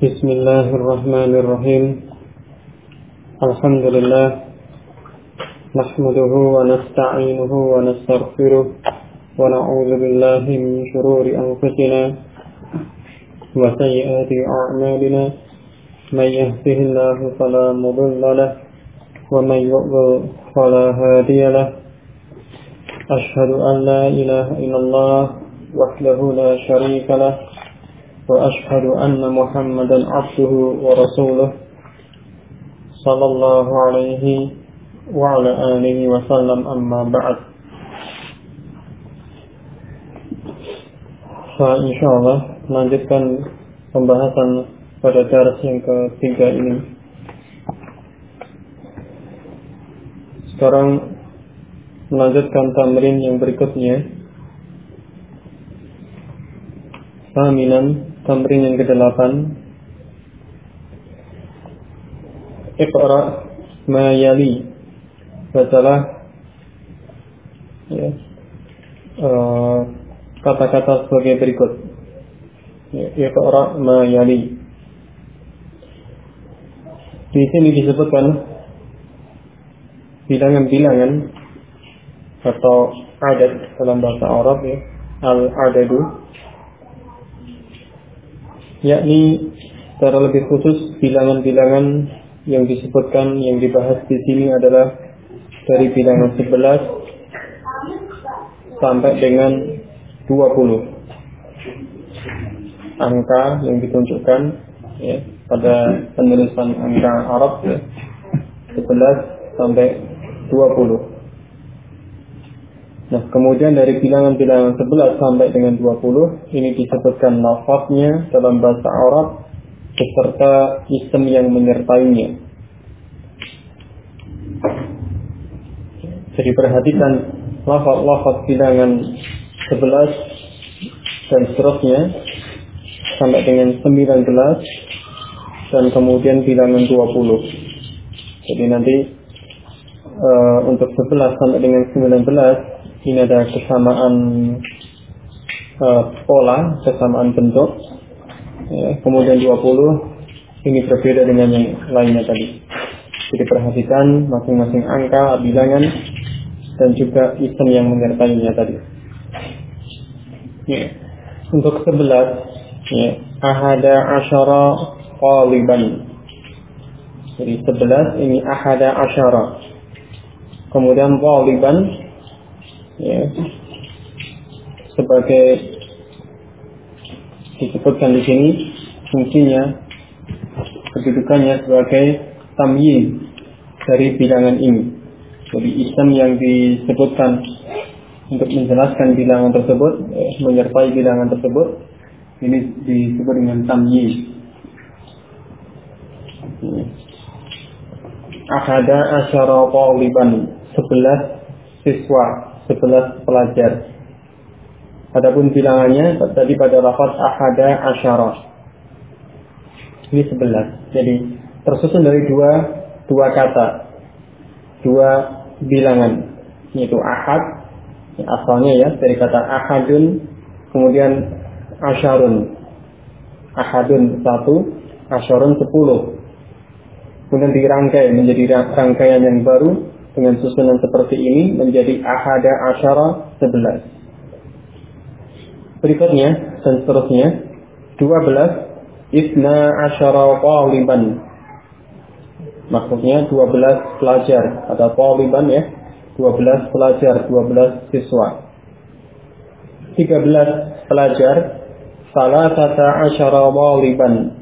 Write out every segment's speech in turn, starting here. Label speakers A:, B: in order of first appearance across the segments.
A: Bismillahirrahmanirrahim. Alhamdulillah. Nahmaduhu wa nasta'inuhu wa nastaghfiruh wa na'udzu billahi min shururi anfusina wa sayyiati a'malina. May yahdihillahu fala mudilla lahu wa may yudlil fala hadiya lahu. Ashhadu an la ilaha illallah wahdahu la syarika lahu wa ashhadu anna Muhammadan abduhu wa rasuluh sallallahu alaihi wa ala alihi wa sallam, amma ba'd. Insyaallah melanjutkan pembahasan pada dars yang ketiga ini. Sekarang melanjutkan tamrin yang berikutnya. Thaminan, tamrin yang ke-8. Iqra ma yali. Bacalah kata-kata sebagai berikut. Iqra ma yali. Di sini disebutkan bilangan-bilangan atau adad dalam bahasa Arab, al-adadu, yakni secara lebih khusus bilangan-bilangan yang disebutkan, yang dibahas di sini adalah dari bilangan 11 sampai dengan 20. Angka yang ditunjukkan pada penulisan angka Arab 11 sampai 20. Nah, kemudian dari bilangan-bilangan 11 sampai dengan 20 ini disebutkan lafaznya dalam bahasa Arab beserta isim yang menyertainya. Jadi perhatikan lafaz bilangan 11 dan seterusnya sampai dengan 19 dan kemudian bilangan 20. Jadi nanti untuk 11 sampai dengan 19 ini ada kesamaan pola, kesamaan bentuk. Kemudian 20 ini berbeda dengan yang lainnya tadi. Jadi perhatikan masing-masing angka, bilangan, dan juga isim yang menyertainya tadi. Untuk 11, ahada asyara qaliban. Jadi 11 ini ahada asyara. Kemudian qaliban sebagai disebutkan di sini fungsinya, kedudukannya sebagai tamyiz dari bilangan ini. Jadi isim yang disebutkan untuk menjelaskan bilangan tersebut, menyertai bilangan tersebut, ini disebut dengan tamyiz. Ahada asyara qaliban, 11 siswa, 11 pelajar. Adapun bilangannya tadi pada lafaz ahada asyara. Ini 11. Jadi tersusun dari dua kata, dua bilangan, yaitu ahad, asalnya dari kata ahadun, kemudian asyarun. Ahadun 1, asyarun 10. Kemudian dirangkai menjadi rangkaian yang baru dengan susunan seperti ini menjadi ahada asyara 11. Berikutnya dan seterusnya 12 isna asyara qaliban. Maksudnya 12 pelajar, ada qaliban 12 pelajar, 12 siswa. 13 pelajar, salasata asyara qaliban.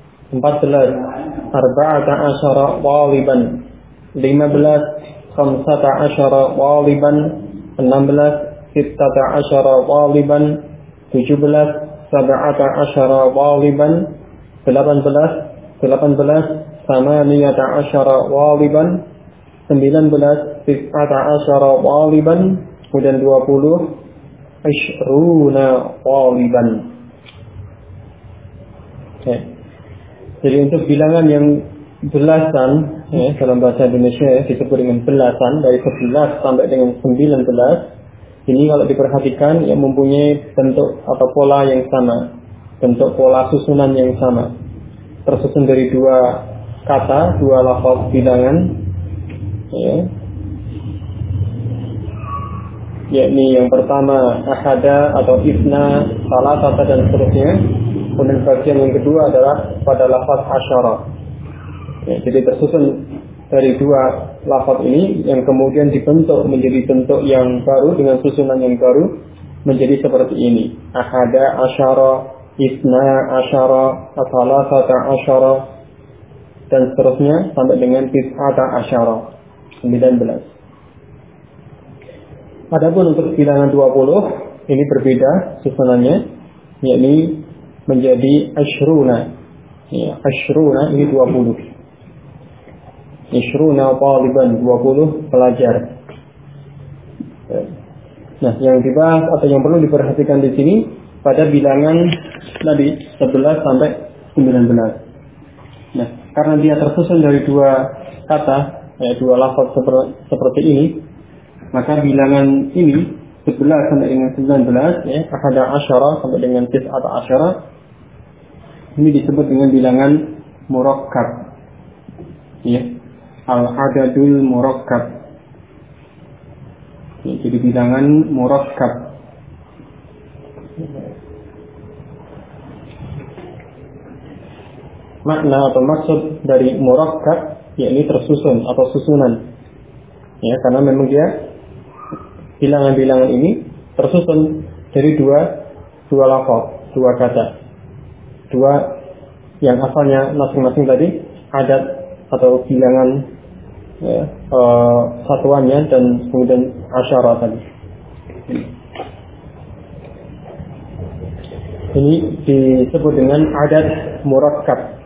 A: 14 arba'ata asyara qaliban. 15 khamsata asyara qaliban. 16 sittata asyara qaliban. 17 sab'ata asyara qaliban. 18 samaniyata asyara qaliban. 19 tis'ata asyara qaliban. Kemudian 20 ishruna qaliban. Jadi untuk bilangan yang belasan, dalam bahasa Indonesia disebut dengan belasan, dari 11 sampai dengan 19. Ini kalau diperhatikan mempunyai bentuk atau pola yang sama, bentuk pola susunan yang sama. tersusun dari dua kata, dua lafaz bilangan, ya. Yakni yang pertama ahada atau isna, salasata dan seterusnya. Kemudian bagian yang kedua adalah pada lafaz asyara. Ya, jadi tersusun dari dua lafaz ini yang kemudian dibentuk menjadi bentuk yang baru dengan susunan yang baru menjadi seperti ini. Ahada asyara, isna asyara, salasata asyara dan seterusnya sampai dengan tis'ata asyara, 19. Adapun untuk bilangan 20 ini berbeda susunannya, yakni menjadi asyruna. Ya, asyruna ini 20. Asyruna taliban, 20 pelajar. Nah, yang dibahas atau yang perlu diperhatikan di sini pada bilangan tadi 11 sampai 19. Nah, karena dia tersusun dari dua kata, dua lafaz seperti ini, maka bilangan ini 11 sampai dengan 19, ahada asyara sampai dengan tis'ata asyara, ini disebut dengan bilangan murakkab. Ya, al-adadul murakkab. Ya, jadi bilangan murakkab. Makna atau maksud dari murakkab yakni tersusun atau susunan. Ya, karena memang dia bilangan-bilangan ini tersusun dari dua lafaz, dua kata, dua yang asalnya masing-masing tadi adat atau bilangan, ya, satuannya, dan kemudian asyara tadi. Ini disebut dengan adat murakkab.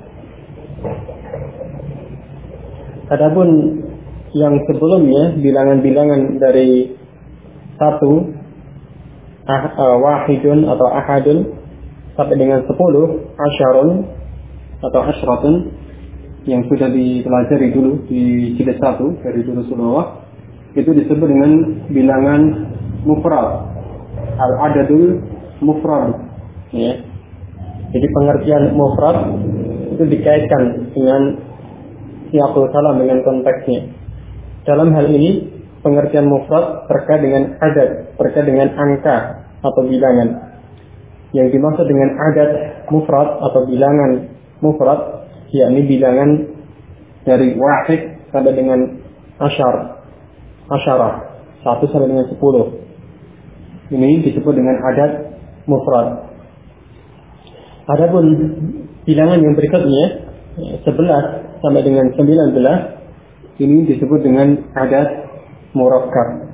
A: Adapun yang sebelumnya bilangan-bilangan dari satu, wahidun atau ahadun sampai dengan 10, asyarun atau asyratun, yang sudah dipelajari dulu di jilid 1 dari Durusulullah, itu disebut dengan bilangan mufrad, al-adadul mufrad. Ya. Jadi pengertian mufrad itu dikaitkan dengan siyaqul kalam, dengan konteksnya. Dalam hal ini pengertian mufrad terkait dengan adat, terkait dengan angka atau bilangan. Yang dimaksud dengan adat mufrad atau bilangan mufrad yakni bilangan dari wahid sampai dengan asyarah, 1 sampai dengan 10. Ini disebut dengan adat mufrad. Adapun bilangan yang berikutnya 11 sampai dengan 19, ini disebut dengan adat murakkab.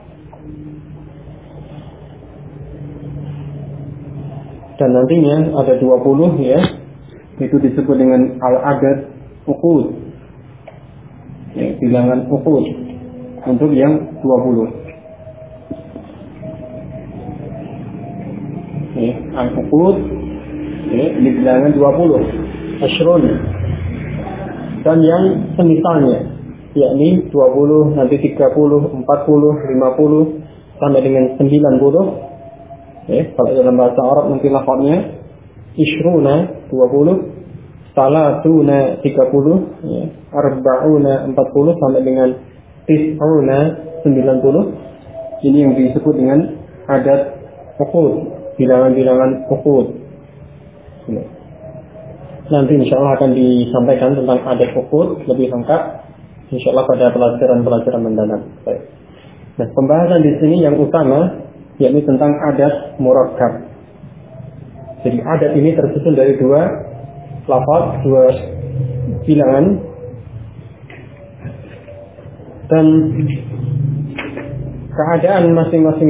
A: Dan nantinya ada 20, ya, itu disebut dengan al-adad uqud, ya, bilangan uqud untuk yang 20. Ya, al-uqud, ya, ini bilangan 20, asyrun. Dan yang semisalnya, yakni 20, nanti 30, 40, 50 sampai dengan 90. Kalau dalam bahasa Arab nanti lafaznya isyruna 20, salatuna 30, arba'una 40 sampai dengan tis'una 90. Ini yang disebut dengan adat uqud, bilangan-bilangan uqud. Nanti insyaallah akan disampaikan tentang adat uqud lebih lengkap insyaallah pada pelajaran-pelajaran mendatang. Baik. Nah, pembahasan di sini yang utama yakni tentang adat murakkab. Jadi adat ini tersusun dari dua lafaz, dua bilangan, dan keadaan masing-masing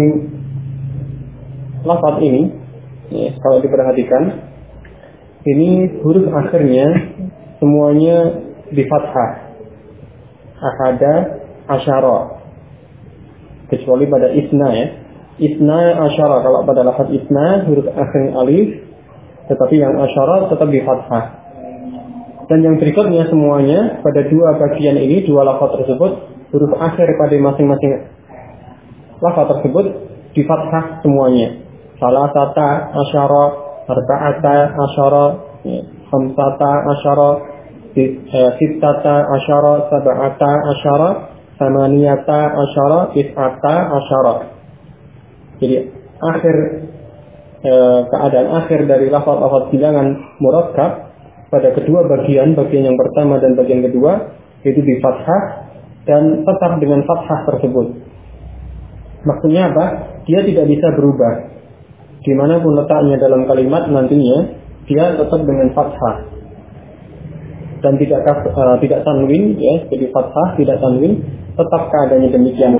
A: lafaz ini, ya, kalau diperhatikan, ini huruf akhirnya semuanya di fathah, ahada, asyara, kecuali pada isna, ya. Isna asyara, kalau pada lafaz isna huruf akhirnya alif, tetapi yang asyara tetap di fathah. Dan yang berikutnya semuanya pada dua bagian ini, dua lafaz tersebut, huruf akhir pada masing-masing lafaz tersebut di fathah semuanya. Salasata asyara, arba'ata asyara, khamsata asyara, sittata asyara, sab'ata asyara, samaniyata asyara, tis'ata asyara. Jadi akhir keadaan akhir dari lafaz-lafaz bilangan murakkab pada kedua bagian yang pertama dan bagian kedua itu di fathah dan tetap dengan fathah tersebut. Maksudnya apa? Dia tidak bisa berubah. Dimanapun letaknya dalam kalimat nantinya, dia tetap dengan fathah dan tidak tanwin, ya, jadi fathah tidak tanwin, tetap keadaannya demikian.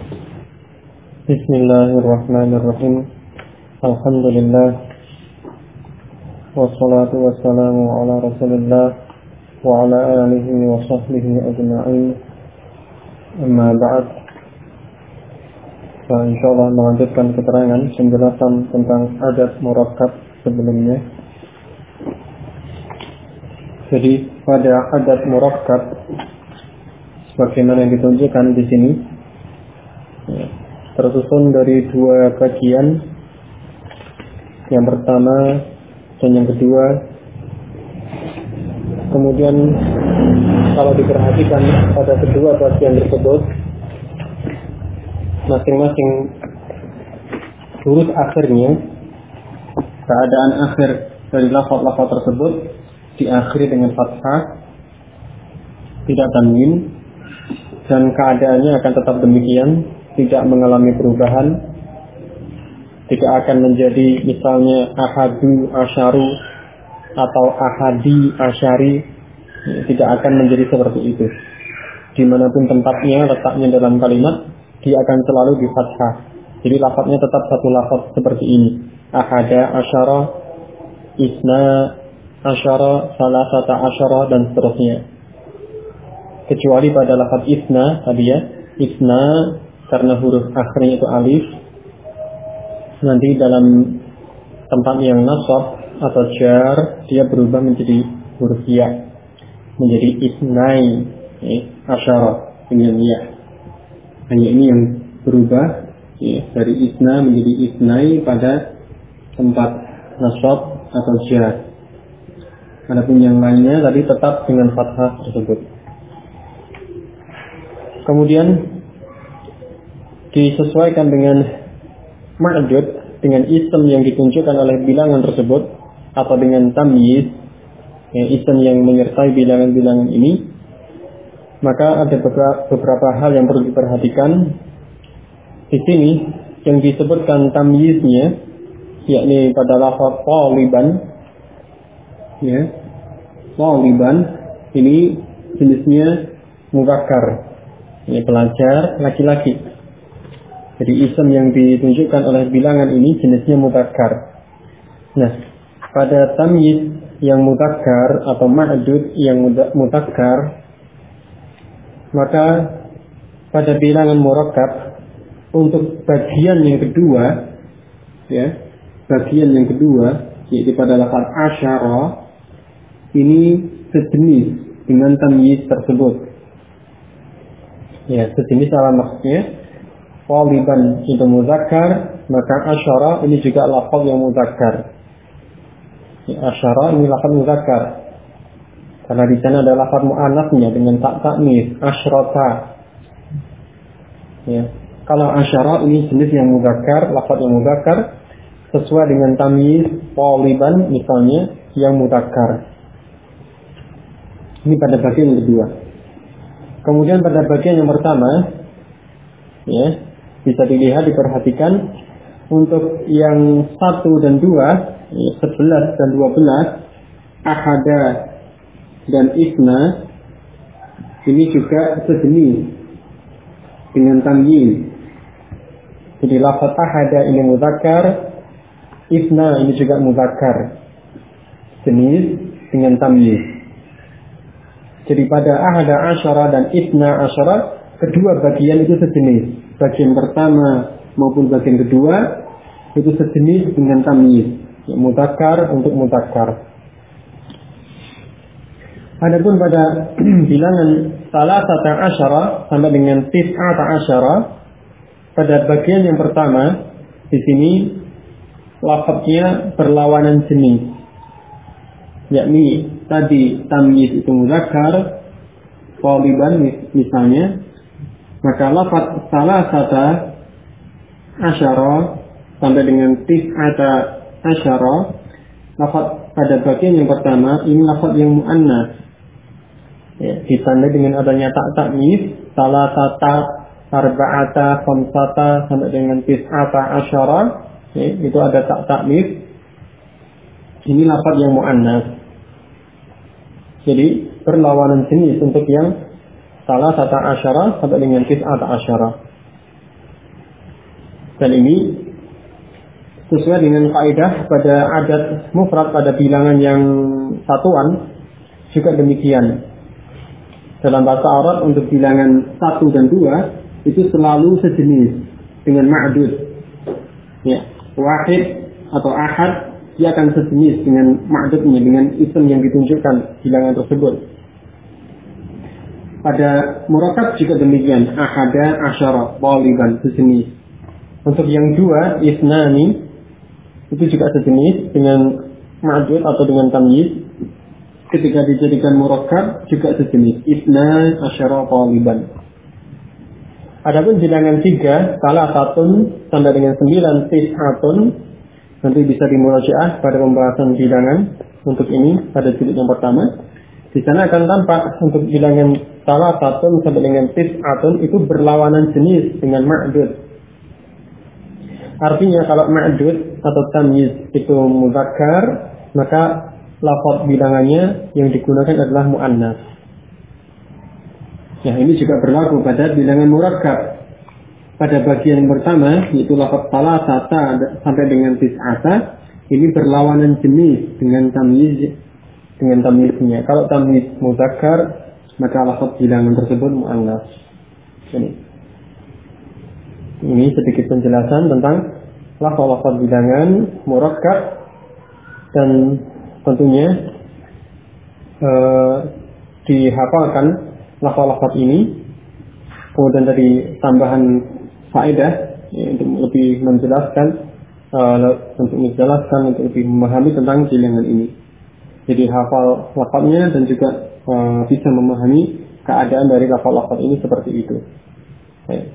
A: Bismillahirrahmanirrahim. Alhamdulillah. Wassalatu wassalamu ala Rasulillah wa ala alihi wa sahbihi ajma'in. Amma ba'd. Insyaallah melanjutkan keterangan penjelasan tentang adat murakkab sebelumnya. Jadi pada adat murakkab sebagaimana yang ditunjukkan di sini tersusun dari dua bagian, yang pertama dan yang kedua. Kemudian kalau diperhatikan pada kedua bagian tersebut, masing-masing huruf akhirnya, keadaan akhir dari lafaz-lafaz tersebut diakhiri dengan fathah, tidak tanwin, dan keadaannya akan tetap demikian, tidak mengalami perubahan, tidak akan menjadi misalnya ahadu asyaru atau ahadi asyari, tidak akan menjadi seperti itu. Dimanapun tempatnya, letaknya dalam kalimat, dia akan selalu di fathah. Jadi lafaznya tetap satu lafaz seperti ini: ahada asyara, isna asyara, salasata asyara, dan seterusnya. Kecuali pada lafaz isna tadi ya, isna karena huruf akhirnya itu alif, nanti dalam tempat yang nasab atau jar dia berubah menjadi huruf ya, menjadi isnai asyara dengan ya. Hanya ini yang berubah ya, dari isna menjadi isnai pada tempat nasab atau jar. Adapun yang lainnya tadi tetap dengan fathah tersebut. Kemudian disesuaikan dengan ma'dud, dengan isim yang ditunjukkan oleh bilangan tersebut, atau dengan tamyiz, ya, isim yang menyertai bilangan-bilangan ini. Maka ada beberapa hal yang perlu diperhatikan. Di sini yang disebutkan tamyiznya, yakni pada lafaz taliban, ya, taliban ini jenisnya mudzakkar, ini pelajar laki-laki. Jadi isim yang ditunjukkan oleh bilangan ini jenisnya mudzakkar. Nah, pada tamyiz yang mudzakkar atau ma'dud yang mudzakkar, maka pada bilangan murakkab untuk bagian yang kedua, ya, bagian yang kedua yaitu pada lafaz asyara, ini sejenis dengan tamyiz tersebut. Ya, sejenis apa maksudnya? Taliban itu mudzakkar, maka asyara ini juga lafaz yang mudzakkar. Ya, asyara ini lafaz mudzakkar. Karena di sana ada lafaz muannasnya dengan tak taknis, asyrata. Ya. Kalau asyara ini jenis yang mudzakkar, lafaz yang mudzakkar, sesuai dengan tamyiz taliban misalnya yang mudzakkar. Ini pada bagian yang kedua. Kemudian pada bagian yang pertama, ya, bisa dilihat, diperhatikan untuk yang 1 dan 2, 11 dan 12, ahada dan isna, ini juga sejenis dengan tamyiz. Jadi lafaz ahada ini mudzakkar, isna ini juga mudzakkar, jenis dengan tamyiz. Jadi pada ahada asyara dan isna asyara, kedua bagian itu sejenis. Bagian pertama maupun bagian kedua itu sejenis dengan tamyiz, mudzakkar untuk mudzakkar. Adapun pada bilangan salasata asyara sampai dengan tis'ata asyara, pada bagian yang pertama di sini lafaznya berlawanan jenis, yakni tadi tamyiz itu muzakkar thaliban misalnya, maka lafaz salasata asyara sampai dengan tis'ata asyara, lafaz pada bagian yang pertama ini lafaz yang muannas, ya, ditandai dengan adanya tak taknis salasata, arba'ata, khamsata sampai dengan tis'ata asyara, ya, itu ada tak taknis. Ini lafaz yang muannas. Jadi berlawanan jenis untuk yang salasata asyara sampai dengan tis'ata asyara. Dan ini sesuai dengan kaidah pada adat mufrad, pada bilangan yang satuan juga demikian. Dalam bahasa Arab untuk bilangan 1 dan 2 itu selalu sejenis dengan ma'dud. Ya, wahid atau ahad dia akan sejenis dengan ma'dudnya, dengan isim yang ditunjukkan bilangan tersebut. Pada murakkab juga demikian, ahada, asyara, thaliban, sejenis. Untuk yang 2, isnani, itu juga sejenis dengan ma'dud atau dengan tamyiz. Ketika dijadikan murakkab juga sejenis, isna, asyara, thaliban. Adapun bilangan 3, salah satun sampai dengan 9, tis'atun, nanti bisa dimurajaah pada pembahasan bilangan untuk ini pada jilid yang pertama. Di sana akan tampak untuk bilangan salah satun sampai dengan tis'atun itu berlawanan jenis dengan ma'dud. Artinya kalau ma'dud atau tamyiz itu muzakkar, maka lafaz bilangannya yang digunakan adalah muannas. Ya, ini juga berlaku pada bilangan murakkab. Pada bagian yang pertama, yaitu lafaz salasata sampai dengan tis'ata, ini berlawanan jenis dengan tamyiznya. Kalau tamyiz muzakkar, maka lafaz bilangan tersebut muannas. Ini sedikit penjelasan tentang lafaz-lafaz bilangan murakkab, dan tentunya dihafalkan lafaz-lafaz ini. Kemudian dari tambahan faedah, ya, untuk lebih menjelaskan, untuk lebih memahami tentang bilangan ini. Jadi hafal lafaznya dan juga bisa memahami keadaan dari lafaz-lafaz ini seperti itu. Ya.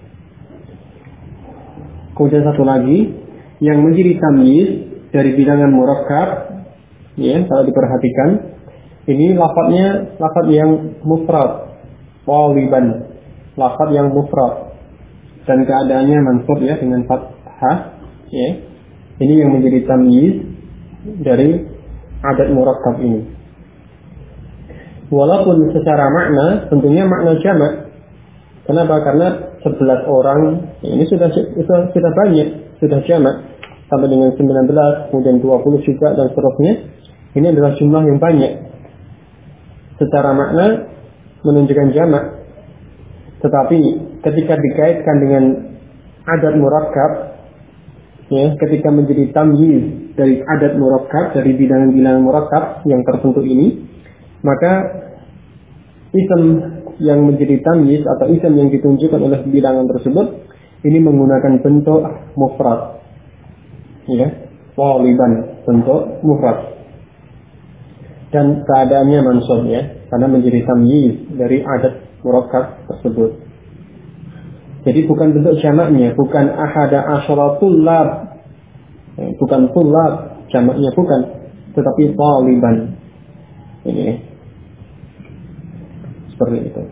A: Kemudian satu lagi yang menjadi tamyiz dari bilangan murakkab, ya, kalau diperhatikan, ini lafaznya lafaz yang mufrad, thaliban, lafaz yang mufrad dan keadaannya mansub, ya, dengan fathah, ya. Ini yang menjadi tamyiz dari adat murakkab ini. Walaupun secara makna tentunya makna jamak. Kenapa? Karena 11 orang ini sudah banyak, sudah jamak, sampai dengan 19, kemudian 20 juga dan seterusnya. Ini adalah jumlah yang banyak. Secara makna menunjukkan jamak. Tetapi ketika dikaitkan dengan adat murakkab, ya, ketika menjadi tamyiz dari adat murakkab, dari bilangan-bilangan murakkab yang tertentu ini, maka isim yang menjadi tamyiz atau isim yang ditunjukkan oleh bilangan tersebut ini menggunakan bentuk mufrad, ya, thaliban, bentuk mufrad, dan keadaannya mansub, ya, karena menjadi tamyiz dari adat murakkab tersebut. Jadi bukan bentuk jamaknya, bukan ahada asyara tullab, bukan tullab jamaknya, bukan, tetapi thaliban. Ini seperti itu.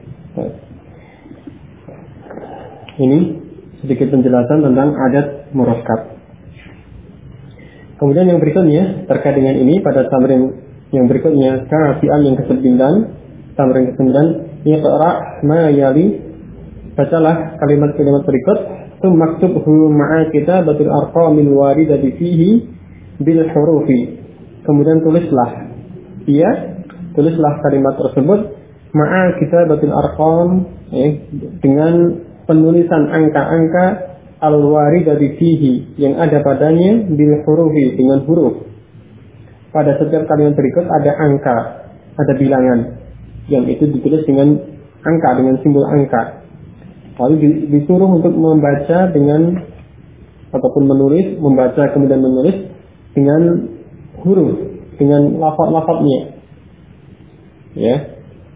A: Ini sedikit penjelasan tentang adat murakkab. Kemudian yang berikutnya terkait dengan ini pada tamrin yang berikutnya, kafian yang ke-9, tamrin ke-9, iqra' ma yali, bacalah kalimat-kalimat berikut, maktubhu ma'a kitabatil arqamil waridati fihi bil hurufi. Kemudian tulislah kalimat tersebut ma'a kitabatil arqam, dengan penulisan angka-angka al-waridati fihi yang ada padanya bil hurufi, dengan huruf. Pada setiap kalimat berikut ada angka, ada bilangan yang itu ditulis dengan angka, dengan simbol angka. Lalu disuruh untuk membaca dengan, ataupun menulis, membaca kemudian menulis dengan huruf, dengan lafaz-lafaznya. Ya.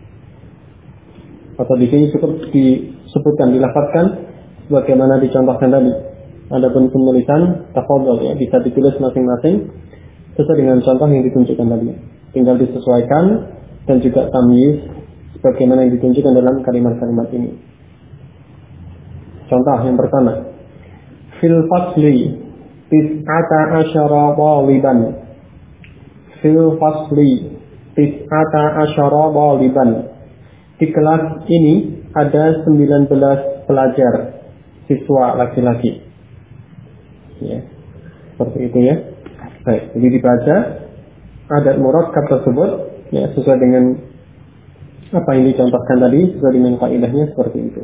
A: Atau di sini cukup disebutkan, dilafadzkan sebagaimana dicontohkan tadi. Adapun penulisan tafadhol ya, bisa ditulis masing-masing sesuai dengan contoh yang ditunjukkan tadi. Tinggal disesuaikan dan juga tamyiz sebagaimana yang ditunjukkan dalam kalimat-kalimat ini. Contoh yang pertama, fil fasli tis'ata asyara waliban. Fil fasli tis'ata asyara waliban. Di kelas ini ada 19 pelajar, siswa laki-laki. Ya, seperti itu ya. Baik, jadi dibaca adat murakkab tersebut ya, sesuai dengan apa yang dicontohkan tadi, sesuai dengan kaidahnya seperti itu.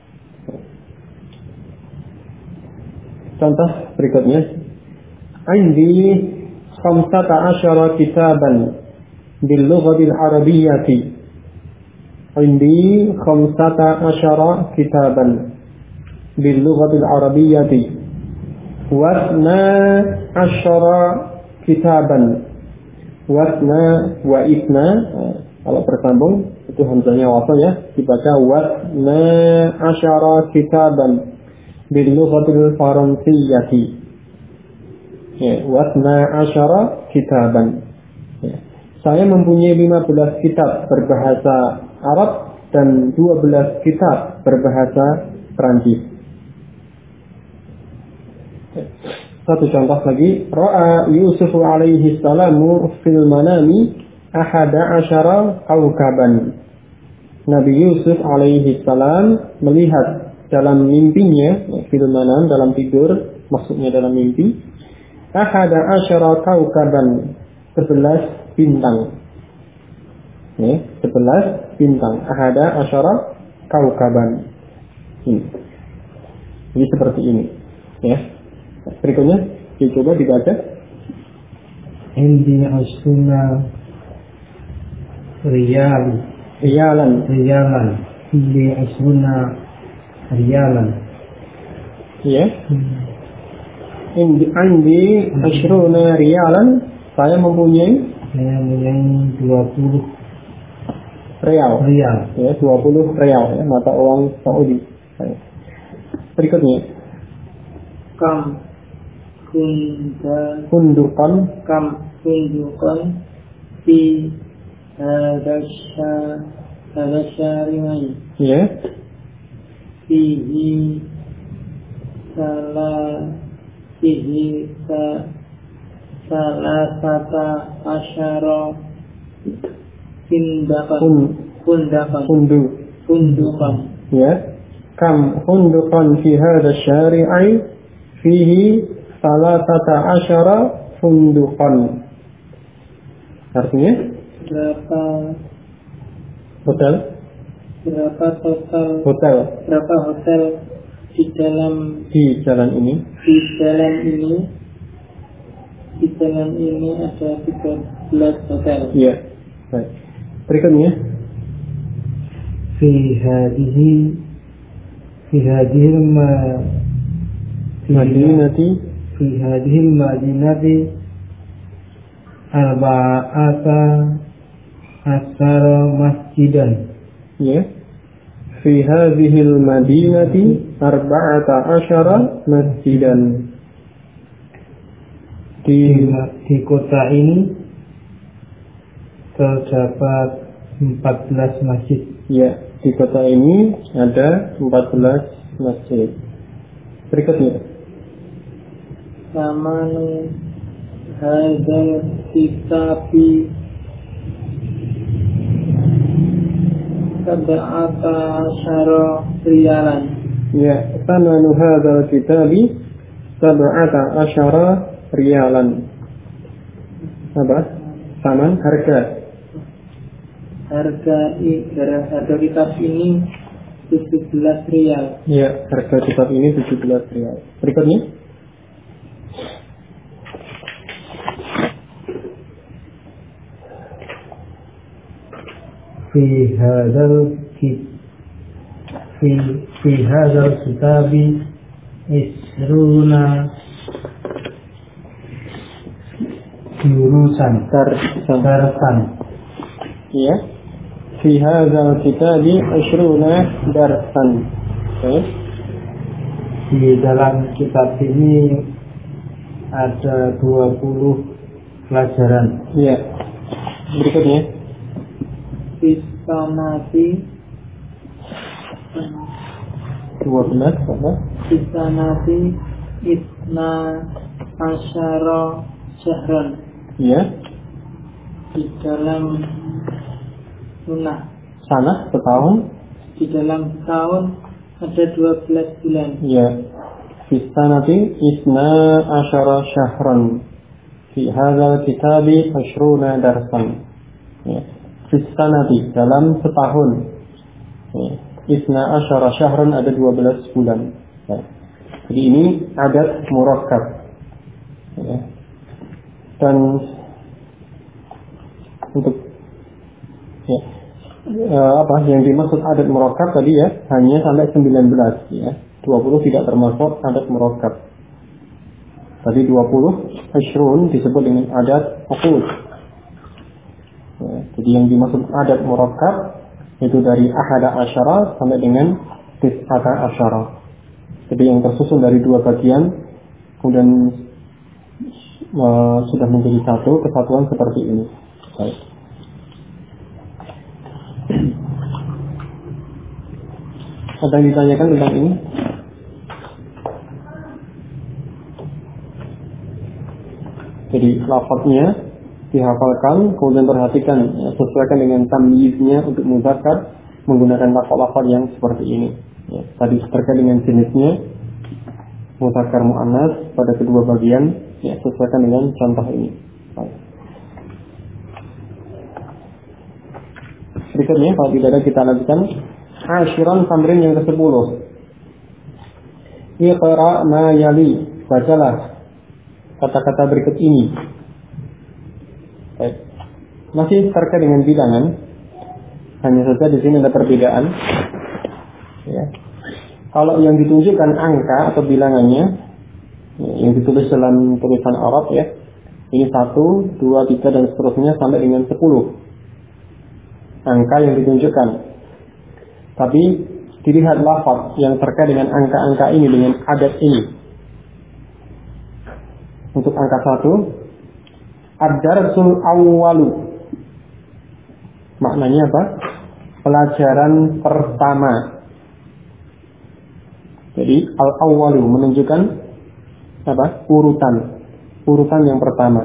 A: Contoh berikutnya, indi 15 kitaban bil lughatil arabiyyati. Indi 15 kitaban bil lughatil arabiyyati. Wasna 10 kitaban. Wasna wa isna, kalau bersambung itu hamzahnya wasl ya, dibaca wasna 10 kitaban bil lughatil faransiyyati. Ya, wasna 10 kitaban. Ya. Saya mempunyai 15 kitab berbahasa Arab dan 12 kitab berbahasa Perancis. Satu contoh lagi, ra'a Yusuf alaihi salamu fil manami 11 kawkaban. Nabi Yusuf alaihi salam melihat dalam mimpinya, fil manam dalam tidur, maksudnya dalam mimpi, 11 kawkaban, 11 bintang. Ya, 11 bintang. 11 kawkaban. Jadi seperti ini. Ya. Berikutnya, dicoba dibaca.
B: Indi asuna riyalan. Indi asuna riyalan.
A: Ya. Indi asruna riyalan. Saya mempunyai
B: 20
A: real. Ya, 20 real ya, mata uang Saudi. Berikutnya.
B: Kam
A: kundukan
B: fi hadha syari'ai.
A: Ya.
B: Fihi salasata asyara fundukan.
A: Ya. Kam fundukan fi hadha syari'ai fihi salasata asyara fundukan. Artinya
B: berapa
A: hotel di jalan ini
B: ada 13 hotel.
A: Ya. Baik. Berikutnya
B: fi hadhihi madinati arba'ata asyara masjidan.
A: Ya. Fi hadhihi al-madinati arba'ata asyara masjidan.
B: Di kota ini terdapat 14 masjid.
A: Ya, di kota ini ada 14 masjid. Berikutnya.
B: Samanu hadzal kitabi sab'ata asyara riyalan.
A: Ya, samanu hadzal kitabi sab'ata asyara riyalan. Apa? Saman harga kitab ini 17 rial. Ya, harga kitab ini 17 rial. Berikutnya.
B: Fi hadzal kitabi isruna jurusan.
A: Darsan. Ya. fi hadzal kitabi 20 darsan. Okay.
B: Di dalam kitab ini ada 20 pelajaran.
A: Ya. Berikutnya.
B: Fisanati
A: 12 apa?
B: Fisanati Itna Asyara Syahran.
A: Ya.
B: Di dalam
A: sana setahun.
B: Di dalam tahun ada 12 bulan.
A: Ya. Fisanati Itna Asyara Syahran. Fi hadzal kitabi 20 darsan. Ya. Fisanati dalam setahun. Ya. Isna asyara syahran ada 12 bulan. Ya. Jadi ini adat murakkab. Ya. Dan untuk ya, apa yang dimaksud adat murakkab tadi ya, hanya sampai 19 ya. 20 tidak termasuk adat murakkab. Tadi 20 asyrun disebut dengan adat uqud. Ya, jadi yang dimaksud adat murakkab itu dari ahada asyara sampai dengan tis'ata asyara. Jadi yang tersusun dari dua bagian kemudian sudah menjadi satu kesatuan seperti ini. Baik. Ada yang ditanyakan tentang ini? Jadi lafadznya dihafalkan, kemudian perhatikan ya, sesuaikan dengan tamyiznya untuk mudzakkar menggunakan lafaz-lafaz yang seperti ini. Ya, tadi terkait dengan jenisnya mudzakkar muannas pada kedua bagian, ya, sesuaikan dengan contoh ini. Baik. Berikutnya kalau tidak ada kita lanjutkan asyiran tamrin yang ke-10. Iqra ma yali, bacalah kata-kata berikut ini. Baik. Masih terkait dengan bilangan, hanya saja di sini ada perbedaan. Ya. Kalau yang ditunjukkan angka atau bilangannya, ya, yang ditulis dalam tulisan Arab ya, ini 1, 2, 3 dan seterusnya sampai dengan 10 angka yang ditunjukkan. Tapi dilihat lafaz yang terkait dengan angka-angka ini, dengan adat ini. Untuk angka 1, ad-darsul awwalu. Maknanya apa? Pelajaran pertama. Jadi al-awwalu menunjukkan apa? Urutan yang pertama.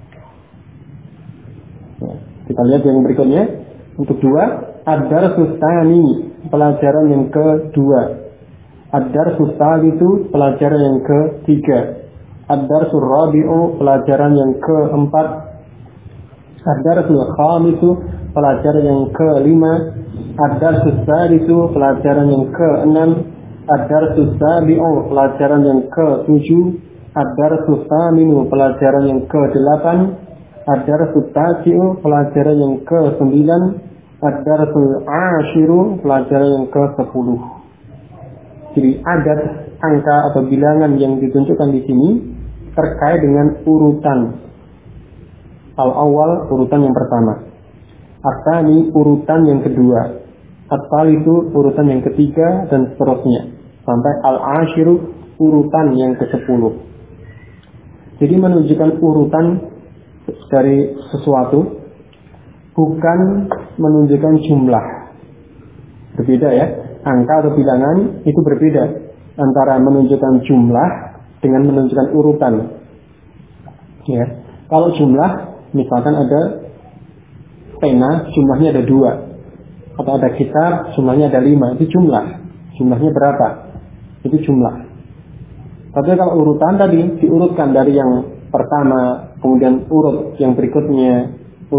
A: Ya, kita lihat yang berikutnya. Untuk 2, ad-darsus tsani, pelajaran yang kedua. Ad-darsus tsalitsu, pelajaran yang ketiga. Ad-darsul rabi'u, pelajaran yang keempat. Ad-darsul khamisu, pelajaran yang kelima. Ad-darsus sadisu, pelajaran yang keenam. Ad-darsus sabi'u, pelajaran yang ketujuh. Ad-darsus thaminu, pelajaran yang ke-8. Ad-darsus tasi'u, pelajaran yang ke-9. Ad-darsul ashiru, pelajaran yang ke-10. Jadi adat angka atau bilangan yang ditunjukkan di sini terkait dengan urutan. Al-awwal, urutan yang pertama. At-tsani, urutan yang kedua. At-tsalitsu, urutan yang ketiga, dan seterusnya. Sampai al-ashiru, urutan yang ke-10. Jadi menunjukkan urutan dari sesuatu, bukan menunjukkan jumlah. Berbeda ya. Angka atau bilangan itu berbeda antara menunjukkan jumlah dengan menunjukkan urutan. Ya. Kalau jumlah, misalkan ada pena, jumlahnya ada 2, atau ada kitab, jumlahnya ada 5, itu jumlahnya berapa? Itu jumlah. Tapi kalau urutan tadi diurutkan dari yang pertama, kemudian urut yang berikutnya,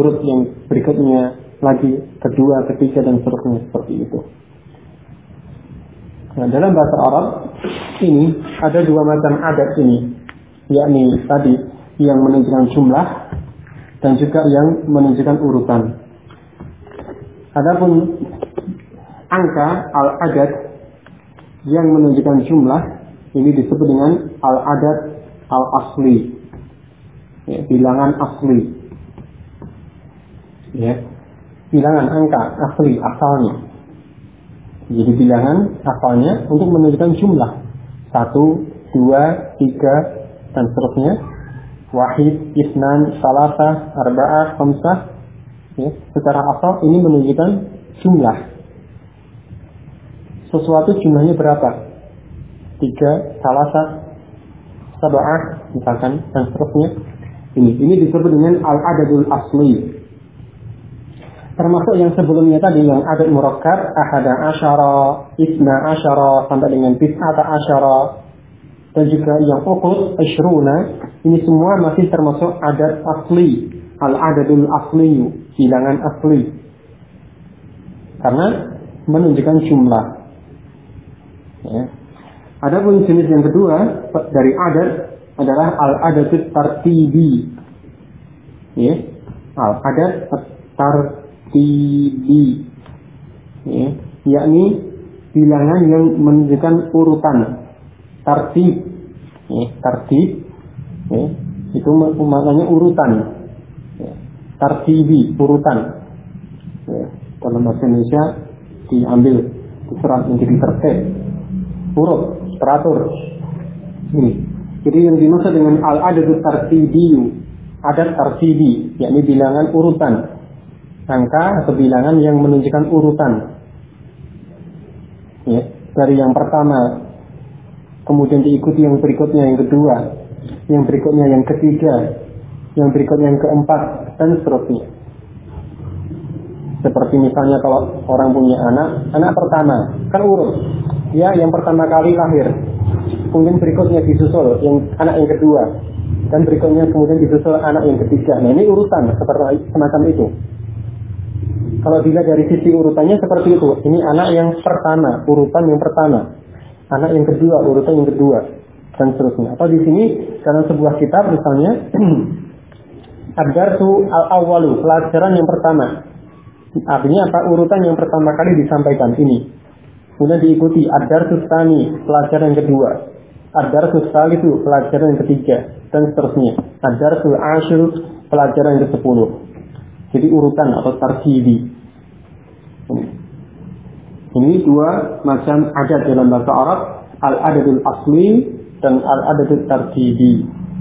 A: lagi kedua, ketiga, dan seterusnya seperti itu. Nah, dalam bahasa Arab ini ada 2 macam adat ini, yakni tadi yang menunjukkan jumlah dan juga yang menunjukkan urutan. Adapun angka al-adat yang menunjukkan jumlah ini disebut dengan al-adat al-asli, ya, bilangan asli. Ya. bilangan angka asli asalnya. Jadi bilangan asalnya untuk menunjukkan jumlah 1, 2, 3 dan seterusnya. Wahid, isnan, salasah, arba'ah, khamsah. Ya, secara asal ini menunjukkan jumlah. Sesuatu jumlahnya berapa? 3, salasah, sab'ah misalkan dan seterusnya. Ini disebut dengan al-adadul asli. Termasuk yang sebelumnya tadi yang adad murakkab, ahada asyara, isna asyara sampai dengan tis'ata asyara, dan juga yang uqud asyruna, ini semua masih termasuk adad asli, al-adadul asli, bilangan asli. Karena menunjukkan jumlah. Ya. Adapun jenis yang kedua dari adad adalah al-adadut tartibi. Ya. Al-adad tartibi. Ya. Yakni bilangan yang menunjukkan urutan. Tartib. Ya. Tartib. Ya. Itu maknanya urutan. Ya. Tartibi, urutan. Ya. Dalam bahasa Indonesia diambil surat menjadi tertib, urut, teratur. Ini. Jadi yang dimaksud dengan al-adadut tartibi, adat tartibi, yakni bilangan urutan, angka atau bilangan yang menunjukkan urutan. Ya, dari yang pertama, kemudian diikuti yang berikutnya yang kedua, yang berikutnya yang ketiga, yang berikutnya yang keempat, dan seterusnya. Seperti misalnya kalau orang punya anak pertama kan urut, ya yang pertama kali lahir, kemudian berikutnya disusul yang anak yang kedua, dan berikutnya kemudian disusul anak yang ketiga. Nah ini urutan seperti semacam itu. Kalau dilihat dari sisi urutannya seperti itu, ini anak yang pertama, urutan yang pertama, anak yang kedua, urutan yang kedua, dan seterusnya. Atau di sini dalam sebuah kitab misalnya ad-darsu al-awwalu, pelajaran yang pertama. Artinya apa? Urutan yang pertama kali disampaikan ini. Kemudian diikuti ad-darsus tsani, pelajaran yang kedua. Ad-darsus tsalitsu, pelajaran yang ketiga, dan seterusnya. Ad-darsul asyir, pelajaran yang ke-10. Jadi urutan atau tartibi. Ini dua macam adad dalam bahasa Arab, al-adadul asli dan al-adadul tartibi.